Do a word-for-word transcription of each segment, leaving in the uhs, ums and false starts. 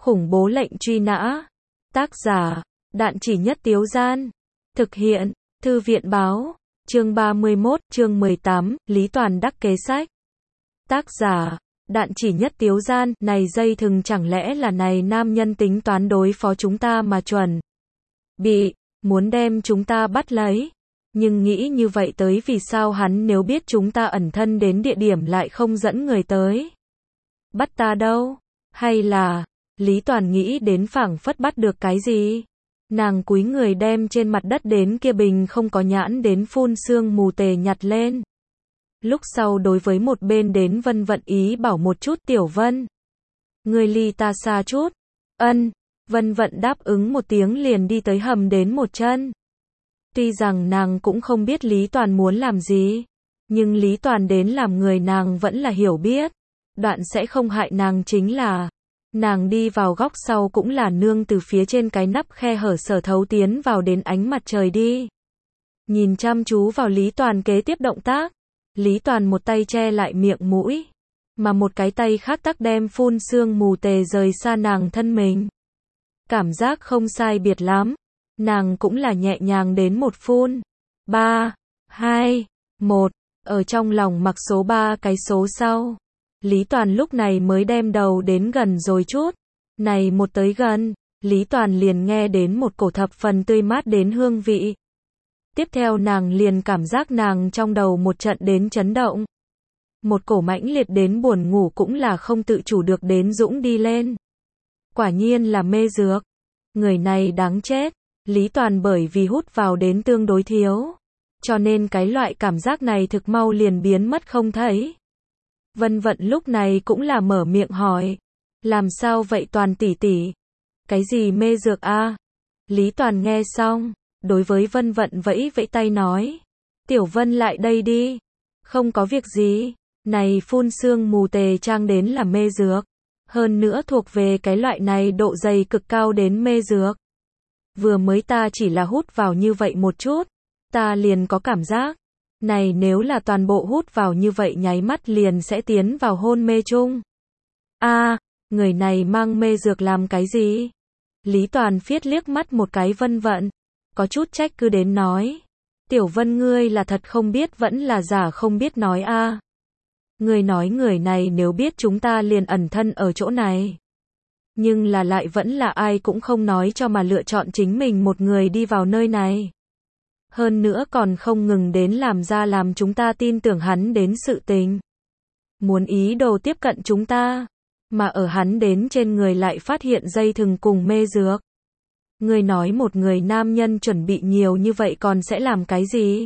Khủng bố lệnh truy nã. Tác giả, Đạn Chỉ Nhất Tiếu Gian. Thực hiện, Thư viện báo. Chương ba mươi mốt, chương mười tám, Lý Toàn đắc kế sách. Tác giả, Đạn Chỉ Nhất Tiếu Gian. Này dây thừng chẳng lẽ là này nam nhân tính toán đối phó chúng ta mà chuẩn bị, muốn đem chúng ta bắt lấy. Nhưng nghĩ như vậy tới vì sao hắn nếu biết chúng ta ẩn thân đến địa điểm lại không dẫn người tới bắt ta đâu? Hay là, Lý Toàn nghĩ đến phảng phất bắt được cái gì? Nàng cúi người đem trên mặt đất đến kia bình không có nhãn đến phun sương mù tề nhặt lên. Lúc sau đối với một bên đến Vân Vận ý bảo một chút, Tiểu Vân, người ly ta xa chút. Ân, Vân Vận đáp ứng một tiếng liền đi tới hầm đến một chân. Tuy rằng nàng cũng không biết Lý Toàn muốn làm gì, nhưng Lý Toàn đến làm người nàng vẫn là hiểu biết. Đoạn sẽ không hại nàng chính là, nàng đi vào góc sau cũng là nương từ phía trên cái nắp khe hở sở thấu tiến vào đến ánh mặt trời đi. Nhìn chăm chú vào Lý Toàn kế tiếp động tác, Lý Toàn một tay che lại miệng mũi, mà một cái tay khác tắc đem phun sương mù tề rời xa nàng thân mình. Cảm giác không sai biệt lắm, nàng cũng là nhẹ nhàng đến một phun. ba, hai, một, ở trong lòng mặc số ba cái số sau. Lý Toàn lúc này mới đem đầu đến gần rồi chút. Này một tới gần, Lý Toàn liền nghe đến một cổ thập phần tươi mát đến hương vị. Tiếp theo nàng liền cảm giác nàng trong đầu một trận đến chấn động. Một cổ mãnh liệt đến buồn ngủ cũng là không tự chủ được đến dũng đi lên. Quả nhiên là mê dược. Người này đáng chết. Lý Toàn bởi vì hút vào đến tương đối thiếu, cho nên cái loại cảm giác này thực mau liền biến mất không thấy. Vân Vận lúc này cũng là mở miệng hỏi. Làm sao vậy Toàn tỷ tỷ? Cái gì mê dược a? À? Lý Toàn nghe xong, đối với Vân Vận vẫy vẫy tay nói. Tiểu Vân lại đây đi. Không có việc gì. Này phun sương mù tề trang đến là mê dược. Hơn nữa thuộc về cái loại này độ dày cực cao đến mê dược. Vừa mới ta chỉ là hút vào như vậy một chút, ta liền có cảm giác. Này nếu là toàn bộ hút vào như vậy nháy mắt liền sẽ tiến vào hôn mê chung. A, à, người này mang mê dược làm cái gì? Lý Toàn phiết liếc mắt một cái Vân Vận, có chút trách cứ đến nói. Tiểu Vân ngươi là thật không biết vẫn là giả không biết nói a. À. Ngươi nói người này nếu biết chúng ta liền ẩn thân ở chỗ này. Nhưng là lại vẫn là ai cũng không nói cho mà lựa chọn chính mình một người đi vào nơi này. Hơn nữa còn không ngừng đến làm ra làm chúng ta tin tưởng hắn đến sự tình. Muốn ý đồ tiếp cận chúng ta, mà ở hắn đến trên người lại phát hiện dây thừng cùng mê dược. Người nói một người nam nhân chuẩn bị nhiều như vậy còn sẽ làm cái gì?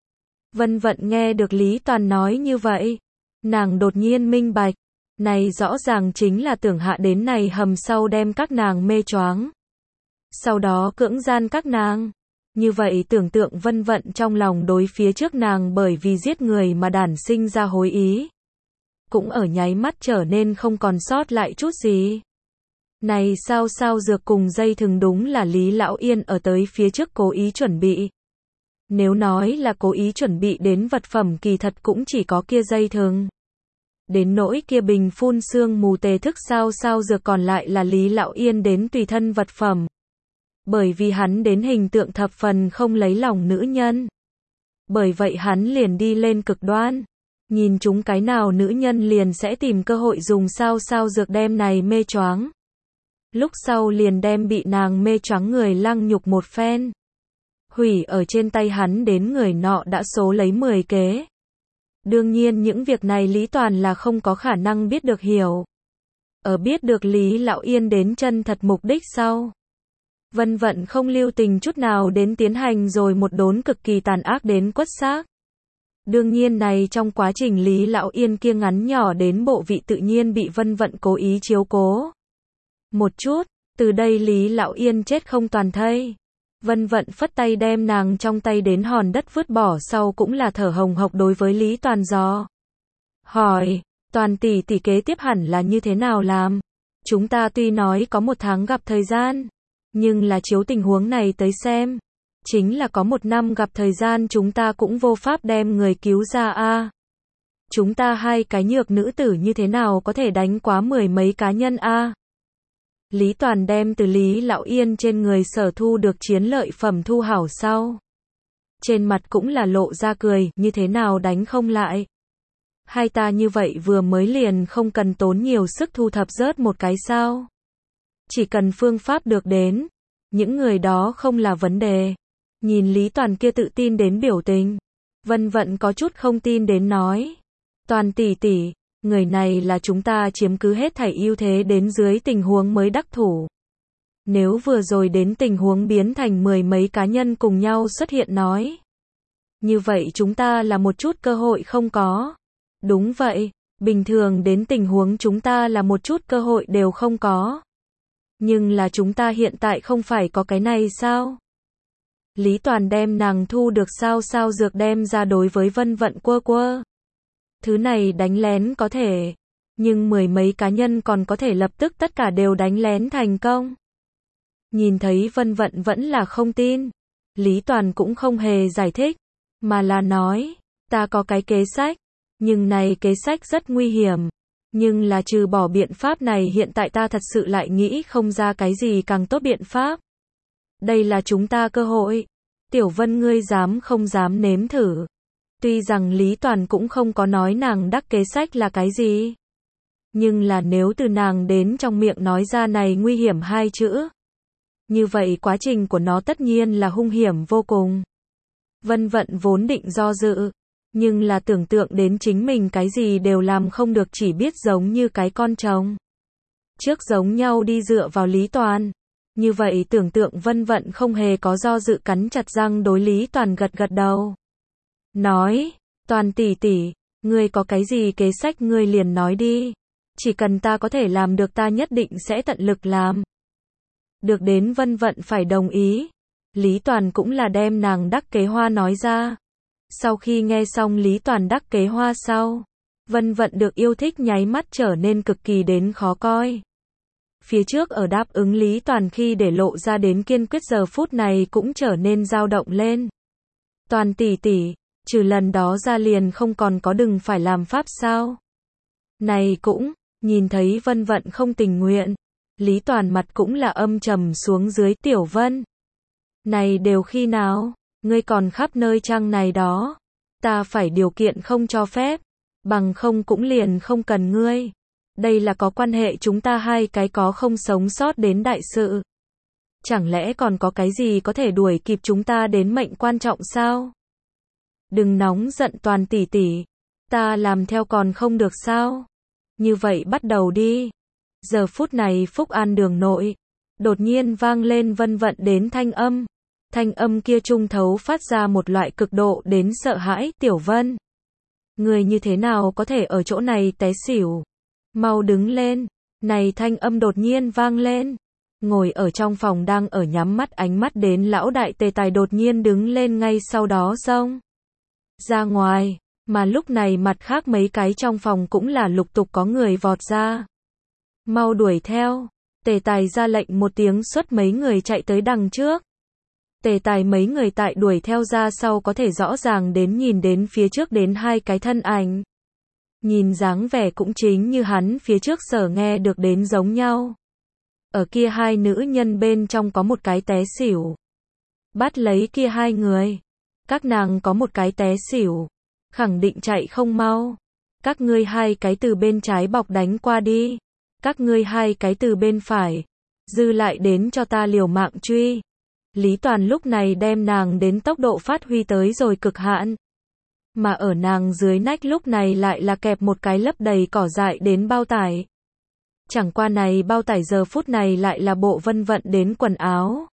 Vân Vận nghe được Lý Toàn nói như vậy, nàng đột nhiên minh bạch. Này rõ ràng chính là tưởng hạ đến này hầm sau đem các nàng mê choáng. Sau đó cưỡng gian các nàng. Như vậy tưởng tượng Vân Vận trong lòng đối phía trước nàng bởi vì giết người mà đản sinh ra hối ý. Cũng ở nháy mắt trở nên không còn sót lại chút gì. Này sao sao dược cùng dây thừng đúng là Lý Lão Yên ở tới phía trước cố ý chuẩn bị. Nếu nói là cố ý chuẩn bị đến vật phẩm kỳ thật cũng chỉ có kia dây thừng. Đến nỗi kia bình phun sương mù tề thức sao sao dược còn lại là Lý Lão Yên đến tùy thân vật phẩm. Bởi vì hắn đến hình tượng thập phần không lấy lòng nữ nhân. Bởi vậy hắn liền đi lên cực đoan. Nhìn chúng cái nào nữ nhân liền sẽ tìm cơ hội dùng sao sao dược đem này mê choáng. Lúc sau liền đem bị nàng mê choáng người lăng nhục một phen. Hủy ở trên tay hắn đến người nọ đã số lấy mười kế. Đương nhiên những việc này Lý Toàn là không có khả năng biết được hiểu. Ở biết được Lý Lão Yên đến chân thật mục đích sau. Vân Vận không lưu tình chút nào đến tiến hành rồi một đốn cực kỳ tàn ác đến quất xác. Đương nhiên này trong quá trình Lý Lão Yên kia ngắn nhỏ đến bộ vị tự nhiên bị Vân Vận cố ý chiếu cố. Một chút, từ đây Lý Lão Yên chết không toàn thây. Vân Vận phất tay đem nàng trong tay đến hòn đất vứt bỏ sau cũng là thở hồng hộc đối với Lý Toàn dò. Hỏi, Toàn tỷ tỷ kế tiếp hẳn là như thế nào làm? Chúng ta tuy nói có một tháng gặp thời gian, nhưng là chiếu tình huống này tới xem. Chính là có một năm gặp thời gian chúng ta cũng vô pháp đem người cứu ra a. À. Chúng ta hai cái nhược nữ tử như thế nào có thể đánh quá mười mấy cá nhân a? À. Lý Toàn đem từ Lý Lão Yên trên người sở thu được chiến lợi phẩm thu hảo sau. Trên mặt cũng là lộ ra cười, như thế nào đánh không lại. Hai ta như vậy vừa mới liền không cần tốn nhiều sức thu thập rớt một cái sao. Chỉ cần phương pháp được đến, những người đó không là vấn đề. Nhìn Lý Toàn kia tự tin đến biểu tình, Vân Vận có chút không tin đến nói. Toàn tỷ tỷ, người này là chúng ta chiếm cứ hết thảy ưu thế đến dưới tình huống mới đắc thủ. Nếu vừa rồi đến tình huống biến thành mười mấy cá nhân cùng nhau xuất hiện nói. Như vậy chúng ta là một chút cơ hội không có. Đúng vậy, bình thường đến tình huống chúng ta là một chút cơ hội đều không có. Nhưng là chúng ta hiện tại không phải có cái này sao? Lý Toàn đem nàng thu được sao sao dược đem ra đối với Vân Vận quơ quơ. Thứ này đánh lén có thể, nhưng mười mấy cá nhân còn có thể lập tức tất cả đều đánh lén thành công. Nhìn thấy Vân Vận vẫn là không tin, Lý Toàn cũng không hề giải thích, mà là nói, ta có cái kế sách, nhưng này kế sách rất nguy hiểm, nhưng là trừ bỏ biện pháp này hiện tại ta thật sự lại nghĩ không ra cái gì càng tốt biện pháp. Đây là chúng ta cơ hội. Tiểu Vân ngươi dám không dám nếm thử. Tuy rằng Lý Toàn cũng không có nói nàng đắc kế sách là cái gì. Nhưng là nếu từ nàng đến trong miệng nói ra này nguy hiểm hai chữ. Như vậy quá trình của nó tất nhiên là hung hiểm vô cùng. Vân Vận vốn định do dự. Nhưng là tưởng tượng đến chính mình cái gì đều làm không được chỉ biết giống như cái con trống. Trước giống nhau đi dựa vào Lý Toàn. Như vậy tưởng tượng Vân Vận không hề có do dự cắn chặt răng đối Lý Toàn gật gật đầu. Nói, Toàn tỷ tỷ, ngươi có cái gì kế sách ngươi liền nói đi. Chỉ cần ta có thể làm được ta nhất định sẽ tận lực làm. Được đến Vân Vận phải đồng ý. Lý Toàn cũng là đem nàng đắc kế hoa nói ra. Sau khi nghe xong Lý Toàn đắc kế hoa sau, Vân Vận được yêu thích nháy mắt trở nên cực kỳ đến khó coi. Phía trước ở đáp ứng Lý Toàn khi để lộ ra đến kiên quyết giờ phút này cũng trở nên dao động lên. Toàn tỷ tỷ, trừ lần đó ra liền không còn có đừng phải làm pháp sao. Này cũng, nhìn thấy Vân Vận không tình nguyện, Lý Toàn mặt cũng là âm trầm xuống dưới. Tiểu Vân, này đều khi nào, ngươi còn khắp nơi trăng này đó, ta phải điều kiện không cho phép, bằng không cũng liền không cần ngươi. Đây là có quan hệ chúng ta hai cái có không sống sót đến đại sự. Chẳng lẽ còn có cái gì có thể đuổi kịp chúng ta đến mệnh quan trọng sao? Đừng nóng giận Toàn tỷ tỷ, ta làm theo còn không được sao? Như vậy bắt đầu đi. Giờ phút này Phúc An đường nội, đột nhiên vang lên Vân Vận đến thanh âm. Thanh âm kia trung thấu phát ra một loại cực độ đến sợ hãi. Tiểu Vân, người như thế nào có thể ở chỗ này té xỉu? Mau đứng lên. Này thanh âm đột nhiên vang lên. Ngồi ở trong phòng đang ở nhắm mắt ánh mắt đến lão đại Tề Tài đột nhiên đứng lên ngay sau đó xông ra ngoài, mà lúc này mặt khác mấy cái trong phòng cũng là lục tục có người vọt ra. Mau đuổi theo. Tề Tài ra lệnh một tiếng xuất mấy người chạy tới đằng trước. Tề Tài mấy người tại đuổi theo ra sau có thể rõ ràng đến nhìn đến phía trước đến hai cái thân ảnh. Nhìn dáng vẻ cũng chính như hắn phía trước sở nghe được đến giống nhau. Ở kia hai nữ nhân bên trong có một cái té xỉu. Bắt lấy kia hai người. Các nàng có một cái té xỉu. Khẳng định chạy không mau. Các ngươi hai cái từ bên trái bọc đánh qua đi. Các ngươi hai cái từ bên phải. Dư lại đến cho ta liều mạng truy. Lý Toàn lúc này đem nàng đến tốc độ phát huy tới rồi cực hạn. Mà ở nàng dưới nách lúc này lại là kẹp một cái lấp đầy cỏ dại đến bao tải. Chẳng qua này bao tải giờ phút này lại là bộ Vân Vận đến quần áo.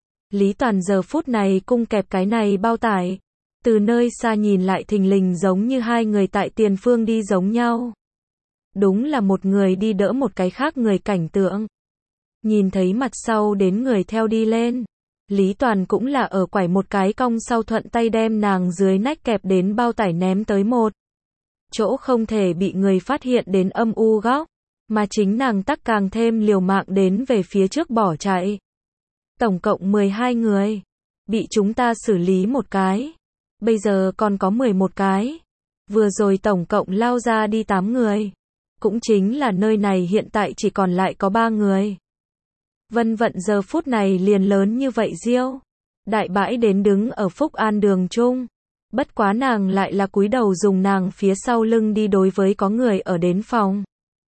Lý Toàn giờ phút này cung kẹp cái này bao tải. Từ nơi xa nhìn lại thình lình giống như hai người tại tiền phương đi giống nhau. Đúng là một người đi đỡ một cái khác người cảnh tượng. Nhìn thấy mặt sau đến người theo đi lên. Lý Toàn cũng là ở quải một cái cong sau thuận tay đem nàng dưới nách kẹp đến bao tải ném tới một chỗ không thể bị người phát hiện đến âm u góc, mà chính nàng tắc càng thêm liều mạng đến về phía trước bỏ chạy. Tổng cộng mười hai người, bị chúng ta xử lý một cái, bây giờ còn có mười một cái, vừa rồi tổng cộng lao ra đi tám người, cũng chính là nơi này hiện tại chỉ còn lại có ba người. Vân Vận giờ phút này liền lớn như vậy diêu. Đại bãi đến đứng ở Phúc An đường chung. Bất quá nàng lại là cúi đầu dùng nàng phía sau lưng đi đối với có người ở đến phòng.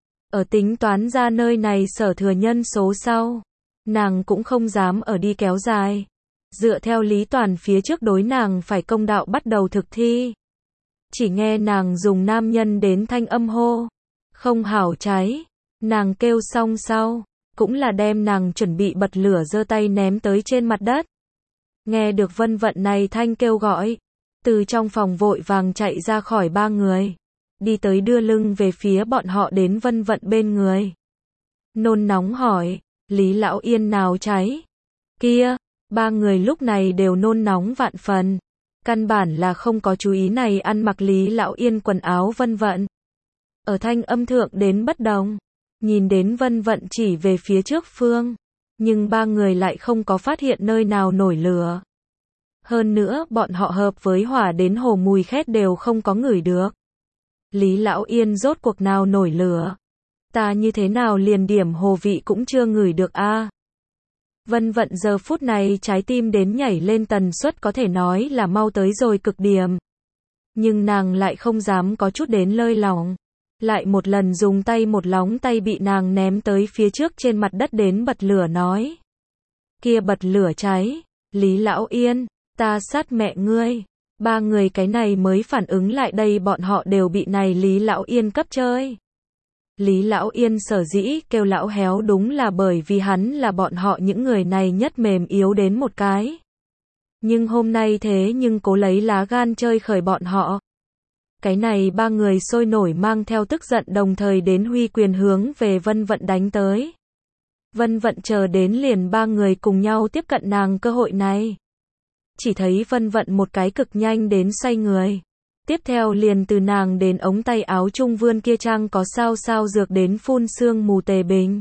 Ở tính toán ra nơi này sở thừa nhân số sau. Nàng cũng không dám ở đi kéo dài. Dựa theo Lý Toàn phía trước đối nàng phải công đạo bắt đầu thực thi. Chỉ nghe nàng dùng nam nhân đến thanh âm hô. Không hảo cháy. Nàng kêu xong sau. Cũng là đem nàng chuẩn bị bật lửa giơ tay ném tới trên mặt đất. Nghe được Vân Vận này thanh kêu gọi. Từ trong phòng vội vàng chạy ra khỏi ba người. Đi tới đưa lưng về phía bọn họ đến Vân Vận bên người. Nôn nóng hỏi. Lý Lão Yên nào cháy? Kia, ba người lúc này đều nôn nóng vạn phần. Căn bản là không có chú ý này ăn mặc Lý Lão Yên quần áo Vân Vận. Ở thanh âm thượng đến bất đồng. Nhìn đến Vân Vận chỉ về phía trước phương. Nhưng ba người lại không có phát hiện nơi nào nổi lửa. Hơn nữa bọn họ hợp với hỏa đến hồ mùi khét đều không có ngửi được. Lý Lão Yên rốt cuộc nào nổi lửa. Ta như thế nào liền điểm hồ vị cũng chưa ngửi được a. À. Vân Vận giờ phút này trái tim đến nhảy lên tần suất có thể nói là mau tới rồi cực điểm. Nhưng nàng lại không dám có chút đến lơi lỏng. Lại một lần dùng tay một lóng tay bị nàng ném tới phía trước trên mặt đất đến bật lửa nói. Kia bật lửa cháy. Lý Lão Yên, ta sát mẹ ngươi. Ba người cái này mới phản ứng lại đây bọn họ đều bị này Lý Lão Yên cấp chơi. Lý Lão Yên sở dĩ kêu lão héo đúng là bởi vì hắn là bọn họ những người này nhất mềm yếu đến một cái. Nhưng hôm nay thế nhưng cố lấy lá gan chơi khởi bọn họ. Cái này ba người sôi nổi mang theo tức giận đồng thời đến huy quyền hướng về Vân Vận đánh tới. Vân Vận chờ đến liền ba người cùng nhau tiếp cận nàng cơ hội này. Chỉ thấy Vân Vận một cái cực nhanh đến xoay người. Tiếp theo liền từ nàng đến ống tay áo trung vươn kia trang có sao sao dược đến phun sương mù tề bình.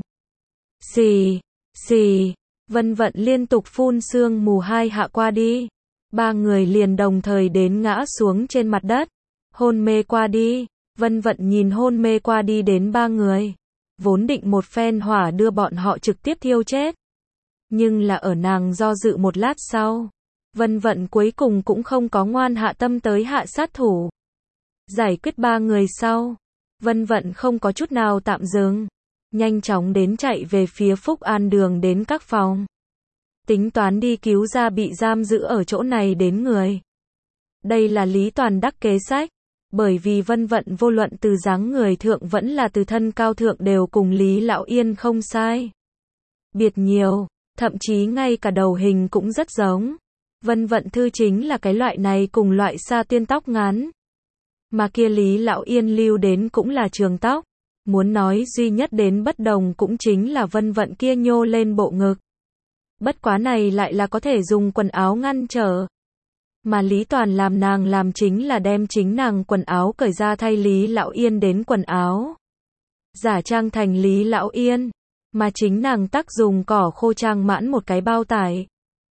Xì, xì, Vân Vận liên tục phun sương mù hai hạ qua đi. Ba người liền đồng thời đến ngã xuống trên mặt đất. Hôn mê qua đi. Vân Vận nhìn hôn mê qua đi đến ba người. Vốn định một phen hỏa đưa bọn họ trực tiếp thiêu chết. Nhưng là ở nàng do dự một lát sau. Vân Vận cuối cùng cũng không có ngoan hạ tâm tới hạ sát thủ. Giải quyết ba người sau. Vân Vận không có chút nào tạm dừng. Nhanh chóng đến chạy về phía Phúc An đường đến các phòng. Tính toán đi cứu ra bị giam giữ ở chỗ này đến người. Đây là Lý Toàn đắc kế sách. Bởi vì Vân Vận vô luận từ dáng người thượng vẫn là từ thân cao thượng đều cùng Lý Lão Yên không sai. Biệt nhiều, thậm chí ngay cả đầu hình cũng rất giống. Vân Vận thư chính là cái loại này cùng loại sa tiên tóc ngắn. Mà kia Lý Lão Yên lưu đến cũng là trường tóc. Muốn nói duy nhất đến bất đồng cũng chính là Vân Vận kia nhô lên bộ ngực. Bất quá này lại là có thể dùng quần áo ngăn trở. Mà Lý Toàn làm nàng làm chính là đem chính nàng quần áo cởi ra thay Lý Lão Yên đến quần áo. Giả trang thành Lý Lão Yên. Mà chính nàng tác dùng cỏ khô trang mãn một cái bao tải.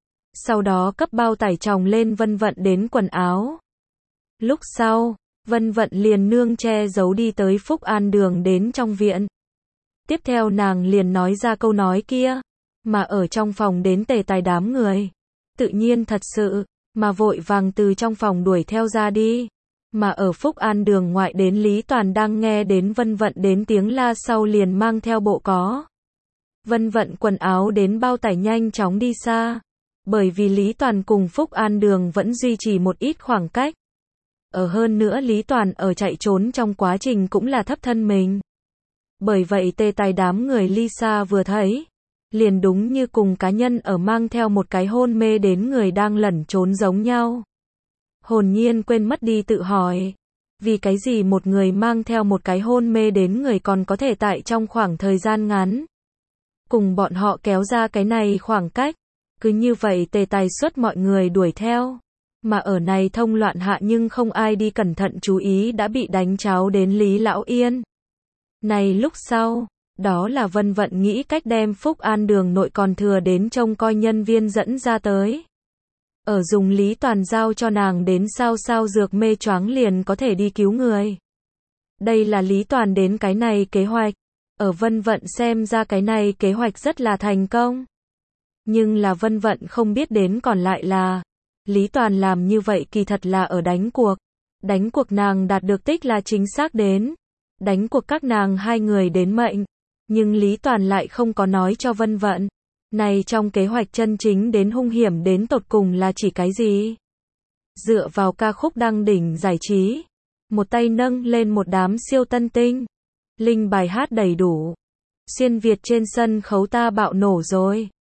Sau đó cấp bao tải tròng lên Vân Vận đến quần áo. Lúc sau, Vân Vận liền nương che giấu đi tới Phúc An đường đến trong viện. Tiếp theo nàng liền nói ra câu nói kia. Mà ở trong phòng đến tề tài đám người. Tự nhiên thật sự. Mà vội vàng từ trong phòng đuổi theo ra đi. Mà ở Phúc An đường ngoại đến Lý Toàn đang nghe đến Vân Vận đến tiếng la sau liền mang theo bộ có. Vân Vận quần áo đến bao tải nhanh chóng đi xa. Bởi vì Lý Toàn cùng Phúc An đường vẫn duy trì một ít khoảng cách. Ở hơn nữa Lý Toàn ở chạy trốn trong quá trình cũng là thấp thân mình. Bởi vậy tê tài đám người ly xa vừa thấy. Liền đúng như cùng cá nhân ở mang theo một cái hôn mê đến người đang lẩn trốn giống nhau. Hồn nhiên quên mất đi tự hỏi. Vì cái gì một người mang theo một cái hôn mê đến người còn có thể tại trong khoảng thời gian ngắn. Cùng bọn họ kéo ra cái này khoảng cách. Cứ như vậy tề tài suất mọi người đuổi theo. Mà ở này thông loạn hạ nhưng không ai đi cẩn thận chú ý đã bị đánh cháo đến Lý Lão Yên. Này lúc sau. Đó là Vân Vận nghĩ cách đem Phúc An đường nội còn thừa đến trông coi nhân viên dẫn ra tới. Ở dùng Lý Toàn giao cho nàng đến sao sao dược mê choáng liền có thể đi cứu người. Đây là Lý Toàn đến cái này kế hoạch. Ở Vân Vận xem ra cái này kế hoạch rất là thành công. Nhưng là Vân Vận không biết đến còn lại là, Lý Toàn làm như vậy kỳ thật là ở đánh cuộc. Đánh cuộc nàng đạt được tích là chính xác đến. Đánh cuộc các nàng hai người đến mệnh. Nhưng Lý Toàn lại không có nói cho Vân Vận. Này trong kế hoạch chân chính đến hung hiểm đến tột cùng là chỉ cái gì? Dựa vào ca khúc đăng đỉnh giải trí. Một tay nâng lên một đám siêu tân tinh. Linh bài hát đầy đủ. Xuyên Việt trên sân khấu ta bạo nổ rồi.